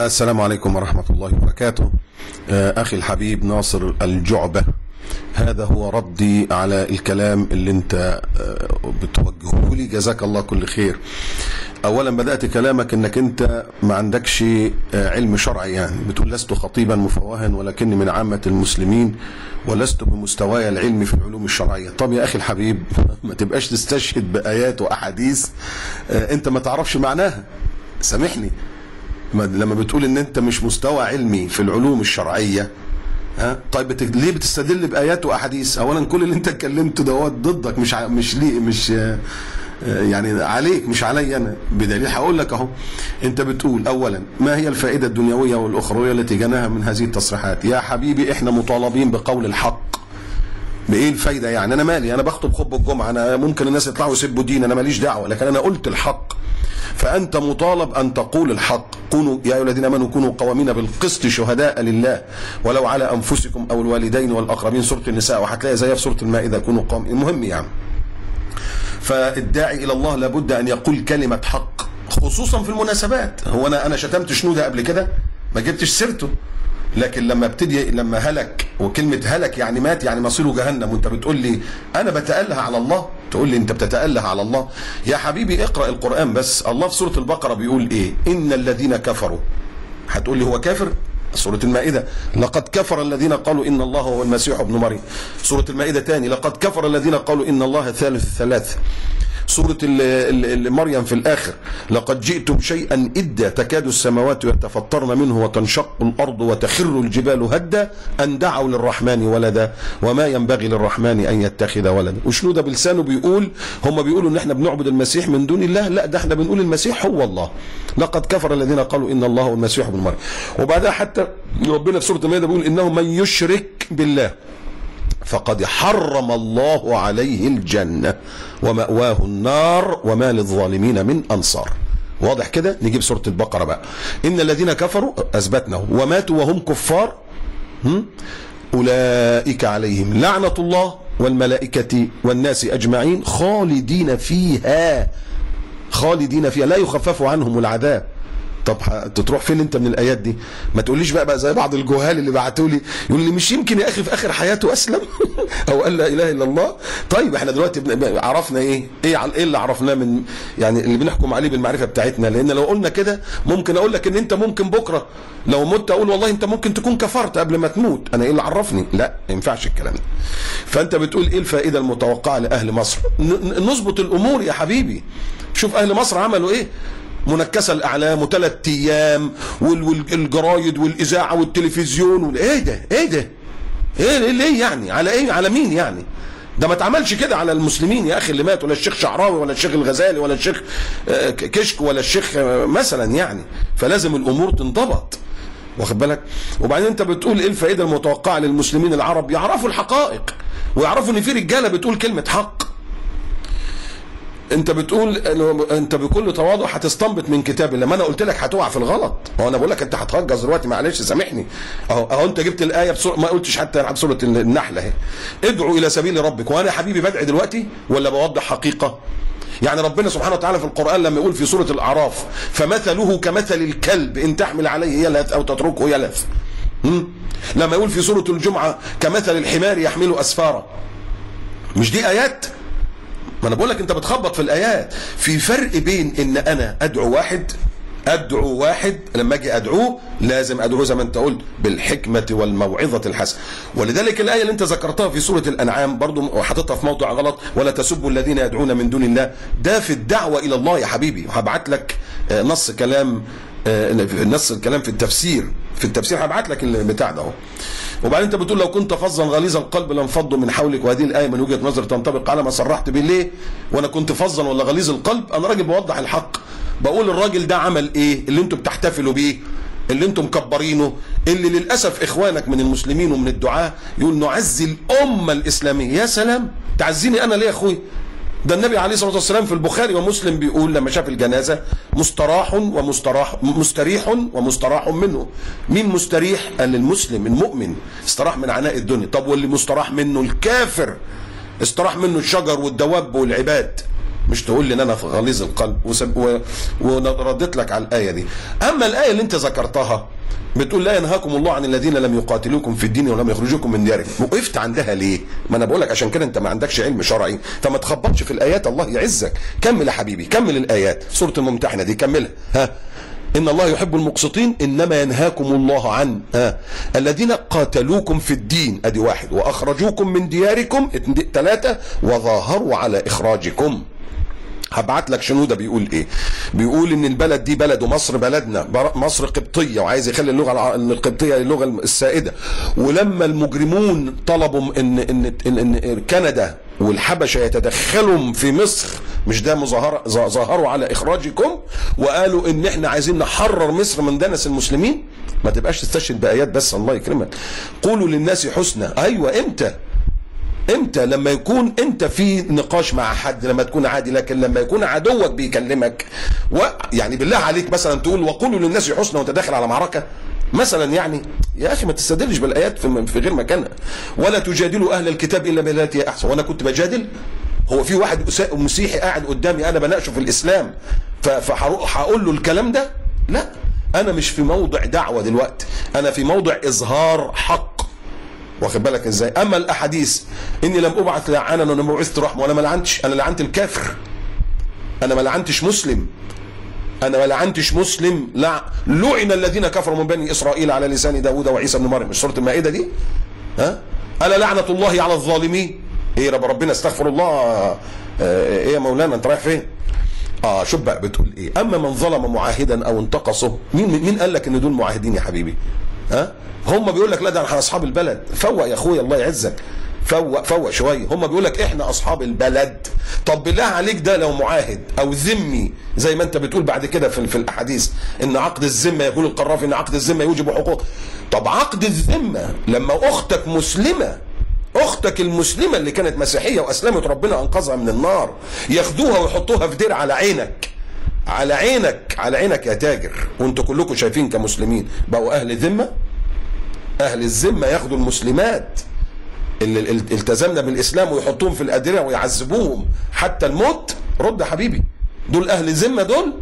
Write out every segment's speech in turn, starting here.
السلام عليكم ورحمة الله وبركاته. أخي الحبيب ناصر الجعبة، هذا هو ردي على الكلام اللي انت بتوجهه لي، جزاك الله كل خير. اولا بدأت كلامك انك انت ما عندكش علم شرعي، يعني بتقول لست خطيبا مفوها ولكني من عامة المسلمين ولست بمستواي العلمي في العلوم الشرعية. طب يا اخي الحبيب ما تبقاش تستشهد بآيات وأحاديث انت ما تعرفش معناها، سامحني. لما بتقول ان انت مش مستوى علمي في العلوم الشرعية، طيب ليه بتستدل بآيات وأحاديث؟ اولا كل اللي انت اتكلمته دوت ضدك، مش يعني عليك مش علي انا، بدليل هقول لك اهو. انت بتقول اولا ما هي الفائده الدنيويه والاخرويه التي جناها من هذه التصريحات؟ يا حبيبي احنا مطالبين بقول الحق. بايه الفايده يعني؟ انا مالي، انا بخطب خطبه الجمعه، انا ممكن الناس يطلعوا يسبوا دين، انا ماليش دعوه، لكن انا قلت الحق. فانت مطالب ان تقول الحق. كونوا يا ايها الذين امنوا كونوا قوامين بالقسط شهداء لله ولو على انفسكم او الوالدين والاقربين، سوره النساء، وهتلاقي زيها في سوره المائده كونوا قوامين. المهم يعني، فالداعي الى الله لابد ان يقول كلمه حق، خصوصا في المناسبات. هو انا شتمت شنوده قبل كده؟ ما جبتش سيرته، لكن لما هلك، وكلمه هلك يعني مات، يعني مصيره جهنم، وانت بتقول لي انا بتأله على الله، تقول لي انت بتتأله على الله. يا حبيبي اقرأ القرآن بس. الله في سورة البقرة بيقول ايه؟ ان الذين كفروا. هتقول لي هو كافر؟ سورة المائدة لقد كفر الذين قالوا إن الله هو المسيح ابن مريم. سورة المائدة تاني لقد كفر الذين قالوا إن الله ثالث ثلاث. سورة مريم في الآخر لقد جئتم شيئا إدا تكاد السماوات يتفطرن منه وتنشق الأرض وتخر الجبال هدا أن دعوا للرحمن ولدا وما ينبغي للرحمن أن يتخذ ولدا. وشنو ده بلسانه بيقول؟ هم بيقولوا إن احنا بنعبد المسيح من دون الله، لا ده احنا بنقول المسيح هو الله. لقد كفر الذين قالوا إن الله هو المسيح ابن مريم. وبعدها حتى ربنا في سورة المائدة بيقول إنه من يشرك بالله فقد حرم الله عليه الجنة ومأواه النار وما للظالمين من أنصار. واضح كده؟ نجيب سورة البقرة بقى. إن الذين كفروا أثبتناه وماتوا وهم كفار أولئك عليهم لعنة الله والملائكة والناس أجمعين خالدين فيها لا يخفف عنهم العذاب. طب تروح فين انت من الايات دي؟ ما تقوليش بقى زي بعض الجهال اللي بعتوا لي يقول لي مش يمكن يا اخي في اخر حياته اسلم او قال لا اله الا الله. طيب احنا دلوقتي عرفنا ايه اللي عرفناه من يعني اللي بنحكم عليه بالمعرفه بتاعتنا؟ لان لو قلنا كده ممكن اقول لك ان انت ممكن بكره لو مت اقول والله انت ممكن تكون كفرت قبل ما تموت، انا ايه اللي عرفني؟ لا ما ينفعش الكلام ده. فانت بتقول ايه الفائده المتوقعه لاهل مصر؟ نظبط الامور يا حبيبي. شوف اهل مصر عملوا ايه؟ منكسه الاعلام وثلاث ايام والجرايد والاذاعه والتلفزيون ايه ده؟ ايه ليه يعني؟ على ايه؟ على مين يعني؟ ده ما اتعملش كده على المسلمين يا اخي اللي مات، ولا الشيخ شعراوي ولا الشيخ الغزالي ولا الشيخ كشك ولا الشيخ مثلا يعني. فلازم الامور تنضبط، واخد بالك؟ وبعدين انت بتقول ايه الفائده المتوقعه للمسلمين العرب؟ يعرفوا الحقائق ويعرفوا ان في رجاله بتقول كلمه حق. انت بتقول انت بكل تواضع هتستنبط من كتاب الله، ما انا قلت لك هتقع في الغلط. هو انا بقول لك انت هتهجس دلوقتي، معلش سامحني. اهو انت جبت الايه ما قلتش حتى عن سوره النحل اهي، ادعوا الى سبيل ربك. وانا يا حبيبي بدعي دلوقتي ولا بوضح حقيقه؟ يعني ربنا سبحانه وتعالى في القرآن لما يقول في سورة الأعراف فمثله كمثل الكلب إن تحمل عليه يلهث أو تتركه يلهث. لما يقول في سورة الجمعة كمثل الحمار يحمل أسفارا. مش دي آيات؟ ما انا بقول لك انت بتخبط في الايات. في فرق بين ان انا ادعو واحد لما اجي ادعوه لازم ادعوه زي ما انت قلت بالحكمه والموعظه الحسنه. ولذلك الايه اللي انت ذكرتها في سوره الانعام برضو حاططها في موضع غلط، ولا تسبوا الذين يدعون من دون الله. ده في الدعوه الى الله يا حبيبي. وهبعت لك نص الكلام في التفسير هبعت لك البتاع ده اهو. وبعدين انت بتقول لو كنت فظا غليظ القلب لانفضوا من حولك، وهذه الايه من وجهه نظر تنطبق على ما صرحت به. ليه وانا كنت فظا ولا غليظ القلب؟ انا راجل بوضح الحق، بقول الراجل ده عمل ايه اللي انتم بتحتفلوا بيه، اللي انتم مكبرينه، اللي للاسف اخوانك من المسلمين ومن الدعاة يقول نعزي الامه الاسلاميه. يا سلام، تعزيني انا ليه يا اخوي؟ ده النبي عليه الصلاه والسلام في البخاري ومسلم بيقول لما شاف الجنازه مستريح ومستراح منه. مين مستريح؟ قال المسلم المؤمن، استراح من عناء الدنيا. طب واللي مستراح منه الكافر، استراح منه الشجر والدواب والعباد. مش تقول لي ان انا غليظ القلب. وردت لك على الايه دي. اما الايه اللي انت ذكرتها بتقول لا ينهاكم الله عن الذين لم يقاتلوكم في الدين ولم يخرجوكم من دياركم، وقفت عندها ليه؟ ما انا بقول لك عشان كده انت ما عندكش علم شرعي، فما تخبطش في الايات. الله يعزك. كمل يا حبيبي، كمل الايات. سوره الممتحنه دي كملها. ان الله يحب المقسطين. انما ينهاكم الله عن الذين قاتلوكم في الدين، ادي واحد، واخرجوكم من دياركم، 3، وظاهروا على اخراجكم. هبعت لك شنو ده بيقول ايه. بيقول ان البلد دي بلد، ومصر بلدنا، مصر قبطيه، وعايز يخلي اللغه القبطيه اللغه السائده. ولما المجرمون طلبوا ان كندا والحبشه يتدخلوا في مصر، مش ده ظاهروا على اخراجكم، وقالوا ان احنا عايزين نحرر مصر من دنس المسلمين. ما تبقاش تستشهد بايات بس، الله يكرمك. قولوا للناس حسنى. ايوه، امتى؟ لما يكون انت في نقاش مع حد، لما تكون عادي. لكن لما يكون عدوك بيكلمك يعني بالله عليك مثلا تقول وقولوا للناس حسنى وانت داخل على معركه مثلا، يعني يا اخي ما تستدلش بالايات في غير مكانها. ولا تجادلوا اهل الكتاب الا بالتي هي احسن. وانا كنت بجادل؟ هو في واحد مسيحي قاعد قدامي انا بناقشه في الاسلام فهروح هقول له الكلام ده؟ لا، انا مش في موضع دعوه دلوقتي، انا في موضع اظهار حق. واخد بالك ازاي؟ اما الاحاديث اني لم ابعث لعانا وانما بعثت رحمه، وانا ما لعنتش. انا لعنت الكافر، انا ما لعنتش مسلم. لعن الذين كفروا من بني اسرائيل على لسان داوود وعيسى بن مريم. مش سوره المائده دي؟ الا لعنه الله على الظالمين. ايه ربنا استغفر الله. ايه يا مولانا انت رايح فين؟ شوف بقى بتقول ايه. اما من ظلم معاهدا او انتقصه، مين قال لك ان دول معاهدين يا حبيبي؟ هم بيقول لك لا ده احنا اصحاب البلد. فوق يا اخويا، الله يعزك، فوق شويه. هم بيقول لك احنا اصحاب البلد. طب بالله عليك ده لو معاهد او ذمي زي ما انت بتقول بعد كده في الاحاديث ان عقد الذمه، يقول القرافي ان عقد الذمه يوجب حقوق. طب عقد الذمه لما اختك مسلمه، اختك المسلمه اللي كانت مسيحيه واسلمت ربنا انقذها من النار، ياخدوها ويحطوها في دير على عينك، على عينك يا تاجر، وانتوا كلكم شايفين كمسلمين بقوا اهل ذمه. اهل الذمه ياخدوا المسلمات اللي التزمنا بالاسلام ويحطوهم في الادرع ويعذبوهم حتى الموت. رد يا حبيبي، دول اهل ذمه دول؟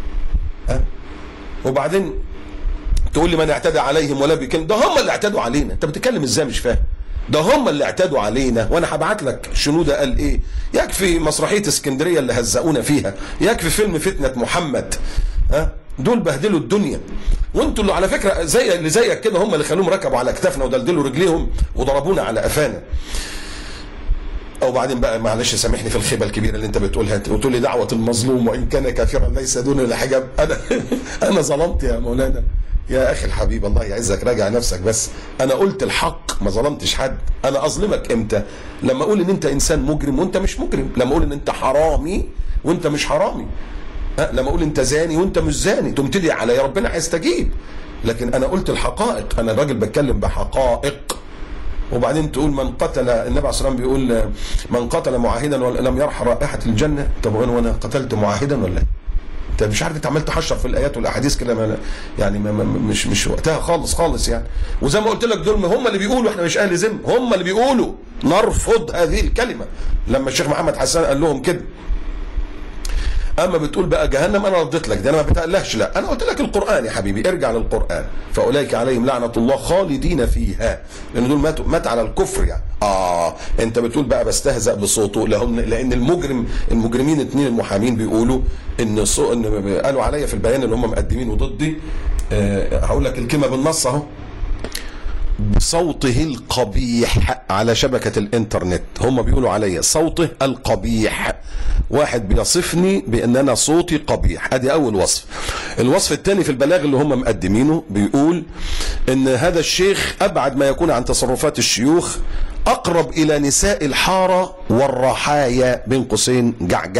وبعدين تقول لي من اعتدى عليهم ولا بكلم. ده هم اللي اعتدوا علينا. انت بتتكلم ازاي؟ مش فاهم. ده هم اللي اعتدوا علينا. وانا هبعت لك شنو ده قال ايه. يكفي مسرحيه اسكندريه اللي هزقونا فيها، يكفي فيلم فتنه محمد. دول بهدلوا الدنيا. وانتوا اللي على فكره اللي زيك كده هم اللي خلوهم ركبوا على اكتافنا ودلدلوا رجليهم وضربونا على قفانا. او بعدين بقى معلش سامحني في الخيبه الكبيره اللي انت بتقولها، وتقول لي دعوه المظلوم وان كان كافرا ليس دون الحجاب. انا ظلمت يا مولانا يا اخي الحبيب، الله يعزك، راجع نفسك بس. انا قلت الحق، ما ظلمتش حد. انا اظلمك امتى؟ لما اقول ان انت انسان مجرم وانت مش مجرم، لما اقول ان انت حرامي وانت مش حرامي، لما اقول انت زاني وانت مش زاني، تمتلي عليا ربنا هيستجيب. لكن انا قلت الحقائق، انا الراجل بتكلم بحقائق. وبعدين تقول من قتل، النبي عليه الصلاه والسلام بيقول من قتل معاهدا ولم يرح رائحه الجنه. طب وانا قتلت معاهدا ولا ايه؟ انت مش عارف، انت عمال تحشر في الايات والاحاديث كده، يعني مش وقتها خالص يعني. وزي ما قلت لك دول هم اللي بيقولوا احنا مش اهل ذمه، هم اللي بيقولوا نرفض هذه الكلمه لما الشيخ محمد حسان قال لهم كده. اما بتقول بقى جهنم، انا رديت لك ده، انا ما بتقلهش. لا، انا قلت لك القران يا حبيبي، ارجع للقران. فاولئك عليهم لعنه الله خالدين فيها، لان دول مات على الكفر يعني. انت بتقول بقى بستهزأ بصوته، لان المجرمين 2 المحامين بيقولوا ان قالوا عليا في البيان اللي هم مقدمينه ضدي. هقول لك الكلمه بالنص اهو. بصوته القبيح على شبكة الانترنت، هم بيقولوا عليا صوته القبيح. واحد بيصفني بان انا صوتي قبيح، ادي اول وصف. الوصف الثاني في البلاغ اللي هم مقدمينه بيقول ان هذا الشيخ ابعد ما يكون عن تصرفات الشيوخ، اقرب الى نساء الحارة والرحايا بين قوسين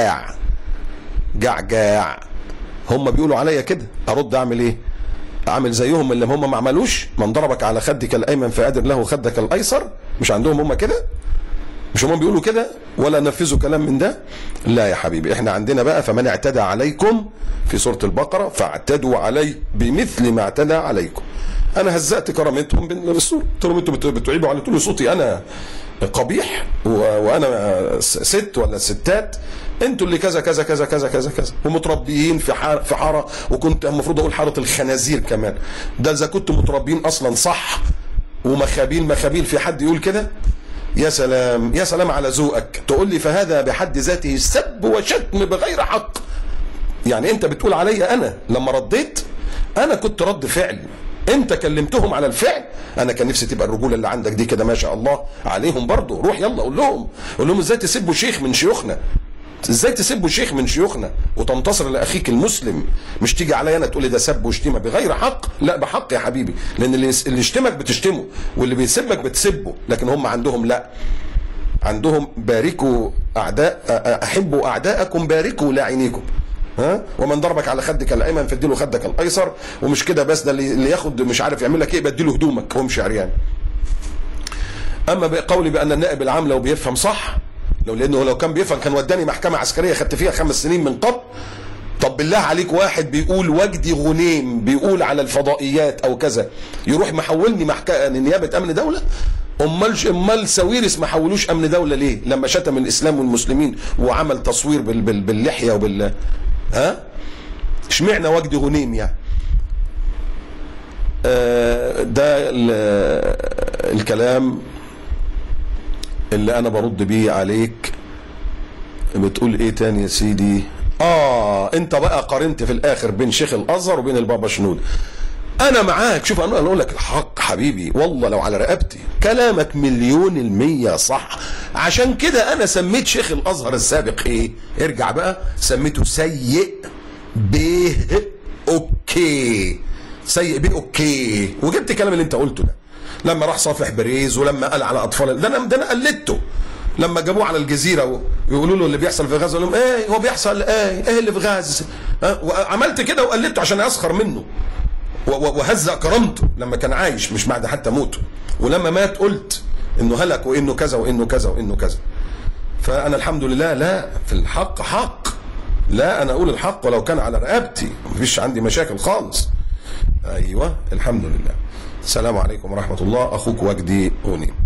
جعجاع. هم بيقولوا عليا كده، ارد اعمل ايه؟ اعمل زيهم اللي هم ما عملوش؟ من ضربك على خدك الايمن فادر له خدك الايسر. مش عندهم هم كده؟ مش هم بيقولوا كده ولا نفذوا كلام من ده؟ لا يا حبيبي، احنا عندنا بقى فمن اعتدى عليكم في سورة البقرة فاعتدوا عليه بمثل ما اعتدى عليكم. انا هزأت كرامتهم بالسورة، قلت لهم انتوا بتعيبوا على طول صوتي انا قبيح وانا ست ولا ستات، انتوا اللي كذا كذا كذا كذا كذا كذا، ومتربيين في حاره، وكنت المفروض اقول حاره الخنازير كمان، ده اذا كنتوا متربيين اصلا صح، ومخابيل في حد يقول كده؟ يا سلام يا سلام على ذوقك، تقول لي فهذا بحد ذاته سب وشتم بغير حق. يعني انت بتقول عليا انا لما رديت، انا كنت رد فعل، انت كلمتهم على الفعل. انا كان نفسي تبقى الرجوله اللي عندك دي كده ما شاء الله عليهم برضو. روح يلا قول لهم ازاي تسبوا شيخ من شيوخنا، ازاي تسبوا شيخ من شيوخنا وتنتصر لاخيك المسلم، مش تيجي عليا انا تقول لي ده سب وشتيمه بغير حق. لا بحق يا حبيبي، لان اللي يشتمك بتشتمه، واللي بيسبك بتسبه. لكن هم عندهم لا، عندهم باركوا اعداء، احبوا اعداءكم باركوا لاعينيكم، ها، ومن ضربك على خدك الايمن فاديله خدك الايسر. ومش كده بس، ده اللي ياخد مش عارف يعمل لك ايه بديله هدومك، هم شعريان. اما بقولي بان النائب العام لو بيفهم صح، لانه لو كان بيفهم كان وداني محكمه عسكريه خدت فيها 5 سنين من قبل. طب بالله عليك، واحد بيقول وجدي غنيم بيقول على الفضائيات او كذا، يروح محولني نيابه امن دوله؟ امال ساويرس ما حولوش امن دوله ليه لما شتم الاسلام والمسلمين وعمل تصوير باللحيه وبال ها؟ اشمعنى وجدي غنيم يعني؟ ده الكلام اللي انا برد بيه عليك. بتقول ايه تاني يا سيدي؟ انت بقى قارنت في الاخر بين شيخ الازهر وبين البابا شنود. انا معاك، شوف انا اقول لك الحق حبيبي، والله لو على رقبتي كلامك 100% صح. عشان كده انا سميت شيخ الازهر السابق ايه؟ ارجع بقى، سميته سيء به اوكي، سيء به اوكي. وجبت الكلام اللي انت قلته ده لما راح صافح بريز، ولما قال على اطفال، ده انا قلدته. لما جابوه على الجزيره ويقولوا له اللي بيحصل في غزه، يقول لهم ايه هو بيحصل ايه اللي في غزه؟ وعملت كده وقلدته عشان اسخر منه وهزأ كرامته لما كان عايش، مش بعد حتى موته. ولما مات قلت انه هلك وانه كذا وانه كذا وانه كذا. فانا الحمد لله لا، في الحق حق، لا انا اقول الحق ولو كان على رقبتي، مفيش عندي مشاكل خالص. ايوه الحمد لله. السلام عليكم ورحمه الله. اخوك وجدي غنيم.